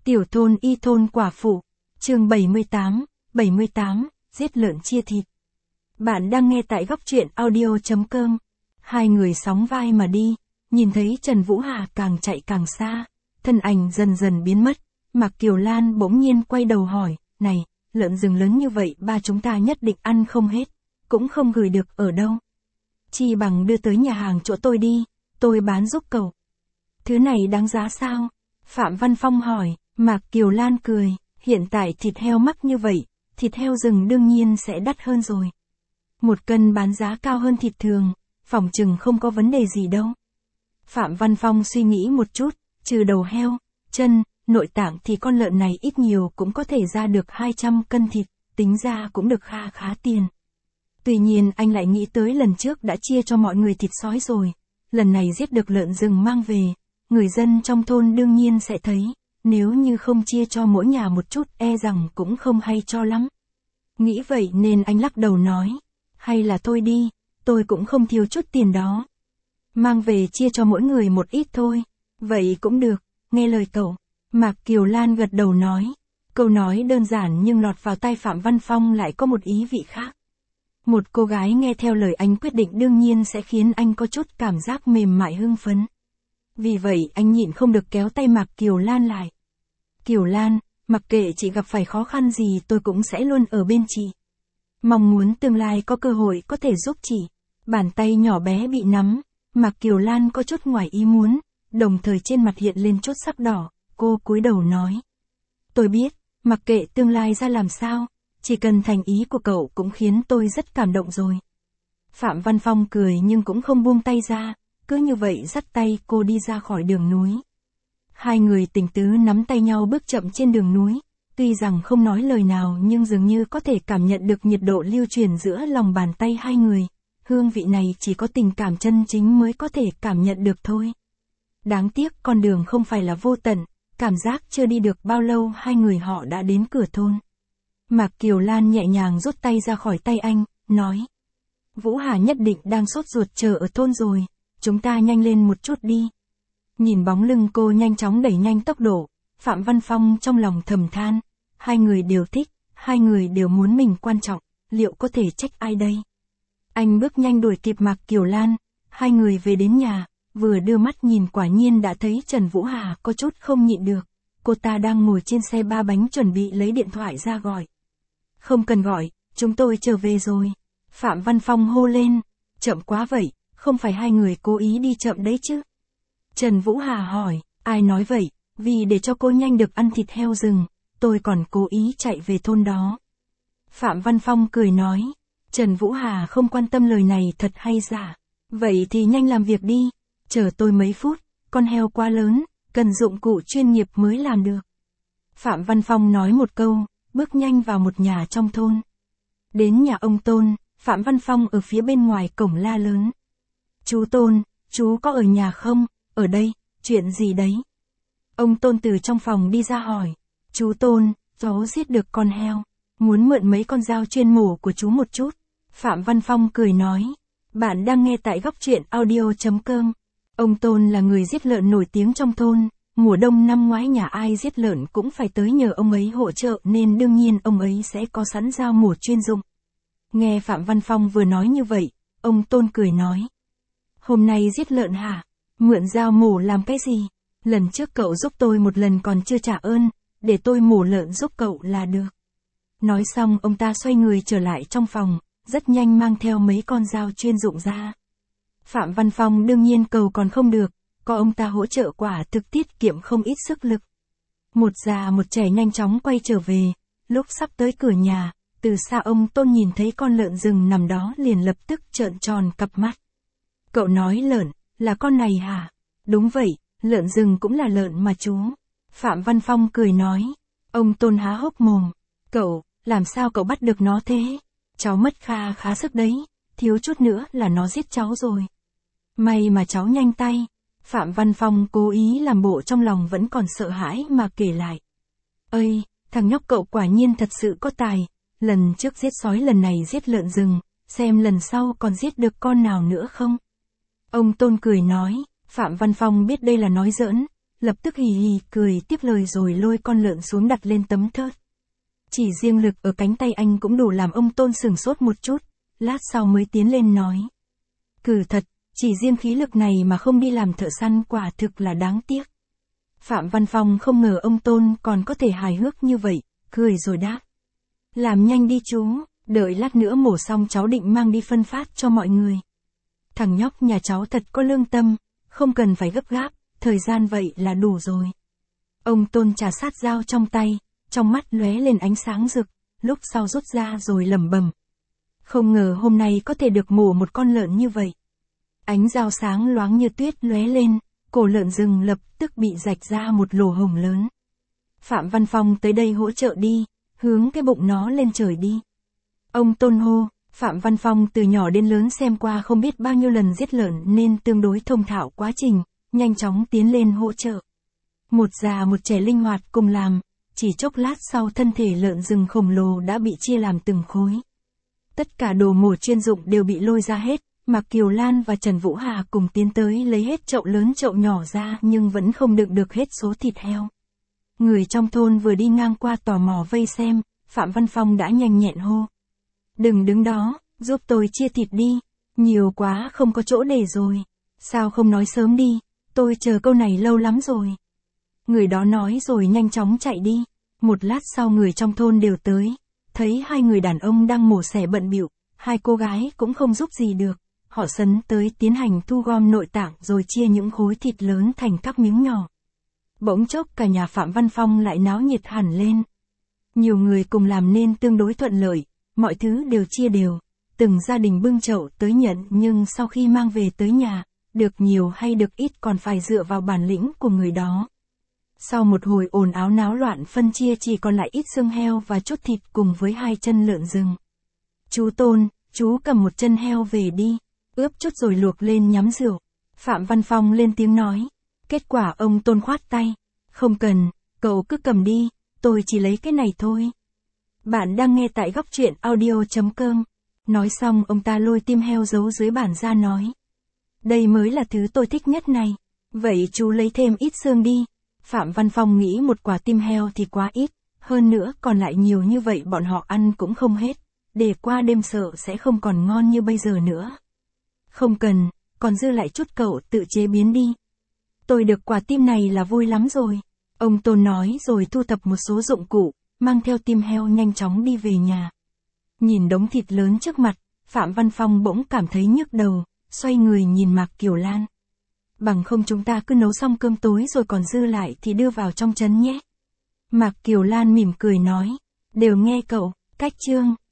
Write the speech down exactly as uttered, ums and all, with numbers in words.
Tiểu thôn y thôn quả phụ, chương bảy mươi tám, bảy mươi tám, giết lợn chia thịt. Bạn đang nghe tại góc truyện audio.com. Hai người sóng vai mà đi, nhìn thấy Trần Vũ Hà càng chạy càng xa, thân ảnh dần dần biến mất. Mạc Kiều Lan bỗng nhiên quay đầu hỏi, này, lợn rừng lớn như vậy ba chúng ta nhất định ăn không hết, cũng không gửi được ở đâu. Chi bằng đưa tới nhà hàng chỗ tôi đi, tôi bán giúp cậu. Thứ này đáng giá sao? Phạm Văn Phong hỏi. Mạc Kiều Lan cười, hiện tại thịt heo mắc như vậy, thịt heo rừng đương nhiên sẽ đắt hơn rồi. Một cân bán giá cao hơn thịt thường, phỏng chừng không có vấn đề gì đâu. Phạm Văn Phong suy nghĩ một chút, trừ đầu heo, chân, nội tạng thì con lợn này ít nhiều cũng có thể ra được hai trăm cân thịt, tính ra cũng được kha khá tiền. Tuy nhiên anh lại nghĩ tới lần trước đã chia cho mọi người thịt sói rồi, lần này giết được lợn rừng mang về, người dân trong thôn đương nhiên sẽ thấy. Nếu như không chia cho mỗi nhà một chút e rằng cũng không hay cho lắm. Nghĩ vậy nên anh lắc đầu nói, hay là thôi đi, tôi cũng không thiếu chút tiền đó. Mang về chia cho mỗi người một ít thôi. Vậy cũng được, nghe lời cậu. Mạc Kiều Lan gật đầu nói. Câu nói đơn giản nhưng lọt vào tai Phạm Văn Phong lại có một ý vị khác. Một cô gái nghe theo lời anh quyết định đương nhiên sẽ khiến anh có chút cảm giác mềm mại hưng phấn. Vì vậy anh nhịn không được kéo tay Mạc Kiều Lan lại. Kiều Lan, mặc kệ chị gặp phải khó khăn gì tôi cũng sẽ luôn ở bên chị. Mong muốn tương lai có cơ hội có thể giúp chị. Bàn tay nhỏ bé bị nắm, Mạc Kiều Lan có chút ngoài ý muốn, đồng thời trên mặt hiện lên chút sắc đỏ, cô cúi đầu nói. Tôi biết, mặc kệ tương lai ra làm sao, chỉ cần thành ý của cậu cũng khiến tôi rất cảm động rồi. Phạm Văn Phong cười nhưng cũng không buông tay ra, cứ như vậy dắt tay cô đi ra khỏi đường núi. Hai người tình tứ nắm tay nhau bước chậm trên đường núi, tuy rằng không nói lời nào nhưng dường như có thể cảm nhận được nhiệt độ lưu truyền giữa lòng bàn tay hai người, hương vị này chỉ có tình cảm chân chính mới có thể cảm nhận được thôi. Đáng tiếc con đường không phải là vô tận, cảm giác chưa đi được bao lâu hai người họ đã đến cửa thôn. Mạc Kiều Lan nhẹ nhàng rút tay ra khỏi tay anh, nói. Vũ Hà nhất định đang sốt ruột chờ ở thôn rồi, chúng ta nhanh lên một chút đi. Nhìn bóng lưng cô nhanh chóng đẩy nhanh tốc độ, Phạm Văn Phong trong lòng thầm than, hai người đều thích, hai người đều muốn mình quan trọng, liệu có thể trách ai đây? Anh bước nhanh đuổi kịp Mạc Kiều Lan, hai người về đến nhà, vừa đưa mắt nhìn quả nhiên đã thấy Trần Vũ Hà có chút không nhịn được, cô ta đang ngồi trên xe ba bánh chuẩn bị lấy điện thoại ra gọi. Không cần gọi, chúng tôi trở về rồi. Phạm Văn Phong hô lên, chậm quá vậy, không phải hai người cố ý đi chậm đấy chứ? Trần Vũ Hà hỏi, ai nói vậy, vì để cho cô nhanh được ăn thịt heo rừng, tôi còn cố ý chạy về thôn đó. Phạm Văn Phong cười nói, Trần Vũ Hà không quan tâm lời này thật hay giả, vậy thì nhanh làm việc đi, chờ tôi mấy phút, con heo quá lớn, cần dụng cụ chuyên nghiệp mới làm được. Phạm Văn Phong nói một câu, bước nhanh vào một nhà trong thôn. Đến nhà ông Tôn, Phạm Văn Phong ở phía bên ngoài cổng la lớn. Chú Tôn, chú có ở nhà không? Ở đây, chuyện gì đấy? Ông Tôn từ trong phòng đi ra hỏi. Chú Tôn, cháu giết được con heo, muốn mượn mấy con dao chuyên mổ của chú một chút. Phạm Văn Phong cười nói. Bạn đang nghe tại góc truyện audio.com. Ông Tôn là người giết lợn nổi tiếng trong thôn, mùa đông năm ngoái nhà ai giết lợn cũng phải tới nhờ ông ấy hỗ trợ nên đương nhiên ông ấy sẽ có sẵn dao mổ chuyên dụng. Nghe Phạm Văn Phong vừa nói như vậy, ông Tôn cười nói. Hôm nay giết lợn hả? Mượn dao mổ làm cái gì? Lần trước cậu giúp tôi một lần còn chưa trả ơn, để tôi mổ lợn giúp cậu là được. Nói xong ông ta xoay người trở lại trong phòng, rất nhanh mang theo mấy con dao chuyên dụng ra. Phạm Văn Phong đương nhiên cầu còn không được, có ông ta hỗ trợ quả thực tiết kiệm không ít sức lực. Một già một trẻ nhanh chóng quay trở về, lúc sắp tới cửa nhà, từ xa ông Tôn nhìn thấy con lợn rừng nằm đó liền lập tức trợn tròn cặp mắt. Cậu nói lợn, là con này hả? Đúng vậy, lợn rừng cũng là lợn mà chú. Phạm Văn Phong cười nói. Ông Tôn há hốc mồm. Cậu, làm sao cậu bắt được nó thế? Cháu mất kha khá sức đấy, thiếu chút nữa là nó giết cháu rồi. May mà cháu nhanh tay. Phạm Văn Phong cố ý làm bộ trong lòng vẫn còn sợ hãi mà kể lại. Ơi, thằng nhóc cậu quả nhiên thật sự có tài, lần trước giết sói lần này giết lợn rừng, xem lần sau còn giết được con nào nữa không? Ông Tôn cười nói, Phạm Văn Phong biết đây là nói giỡn, lập tức hì hì cười tiếp lời rồi lôi con lợn xuống đặt lên tấm thớt. Chỉ riêng lực ở cánh tay anh cũng đủ làm ông Tôn sửng sốt một chút, lát sau mới tiến lên nói. Cử thật, chỉ riêng khí lực này mà không đi làm thợ săn quả thực là đáng tiếc. Phạm Văn Phong không ngờ ông Tôn còn có thể hài hước như vậy, cười rồi đáp. Làm nhanh đi chú, đợi lát nữa mổ xong cháu định mang đi phân phát cho mọi người. Thằng nhóc nhà cháu thật có lương tâm, không cần phải gấp gáp, thời gian vậy là đủ rồi. Ông Tôn trà sát dao trong tay, trong mắt lóe lên ánh sáng rực, lúc sau rút ra rồi lẩm bẩm. Không ngờ hôm nay có thể được mổ một con lợn như vậy. Ánh dao sáng loáng như tuyết lóe lên, cổ lợn rừng lập tức bị rạch ra một lỗ hổng lớn. Phạm Văn Phong tới đây hỗ trợ đi, hướng cái bụng nó lên trời đi. Ông Tôn hô, Phạm Văn Phong từ nhỏ đến lớn xem qua không biết bao nhiêu lần giết lợn nên tương đối thông thạo quá trình, nhanh chóng tiến lên hỗ trợ. Một già một trẻ linh hoạt cùng làm, chỉ chốc lát sau thân thể lợn rừng khổng lồ đã bị chia làm từng khối. Tất cả đồ mổ chuyên dụng đều bị lôi ra hết, Mạc Kiều Lan và Trần Vũ Hà cùng tiến tới lấy hết chậu lớn chậu nhỏ ra nhưng vẫn không đựng được hết số thịt heo. Người trong thôn vừa đi ngang qua tò mò vây xem, Phạm Văn Phong đã nhanh nhẹn hô. Đừng đứng đó, giúp tôi chia thịt đi, nhiều quá không có chỗ để rồi. Sao không nói sớm đi, tôi chờ câu này lâu lắm rồi. Người đó nói rồi nhanh chóng chạy đi, một lát sau người trong thôn đều tới, thấy hai người đàn ông đang mổ xẻ bận bịu, hai cô gái cũng không giúp gì được, họ sấn tới tiến hành thu gom nội tạng rồi chia những khối thịt lớn thành các miếng nhỏ. Bỗng chốc cả nhà Phạm Văn Phong lại náo nhiệt hẳn lên. Nhiều người cùng làm nên tương đối thuận lợi, mọi thứ đều chia đều, từng gia đình bưng chậu tới nhận nhưng sau khi mang về tới nhà, được nhiều hay được ít còn phải dựa vào bản lĩnh của người đó. Sau một hồi ồn áo náo loạn phân chia chỉ còn lại ít xương heo và chút thịt cùng với hai chân lợn rừng. Chú Tôn, chú cầm một chân heo về đi, ướp chút rồi luộc lên nhắm rượu. Phạm Văn Phong lên tiếng nói. Kết quả ông Tôn khoát tay. Không cần, cậu cứ cầm đi, tôi chỉ lấy cái này thôi. Bạn đang nghe tại góc truyện audio chấm com. Nói xong ông ta lôi tim heo giấu dưới bàn ra nói. Đây mới là thứ tôi thích nhất này. Vậy chú lấy thêm ít xương đi. Phạm Văn Phong nghĩ một quả tim heo thì quá ít, hơn nữa còn lại nhiều như vậy bọn họ ăn cũng không hết, để qua đêm sợ sẽ không còn ngon như bây giờ nữa. Không cần, còn dư lại chút cậu tự chế biến đi. Tôi được quả tim này là vui lắm rồi. Ông Tôn nói rồi thu thập một số dụng cụ, mang theo tim heo nhanh chóng đi về nhà. Nhìn đống thịt lớn trước mặt, Phạm Văn Phong bỗng cảm thấy nhức đầu, xoay người nhìn Mạc Kiều Lan. Bằng không chúng ta cứ nấu xong cơm tối rồi còn dư lại thì đưa vào trong trấn nhé. Mạc Kiều Lan mỉm cười nói, đều nghe cậu, cách chương.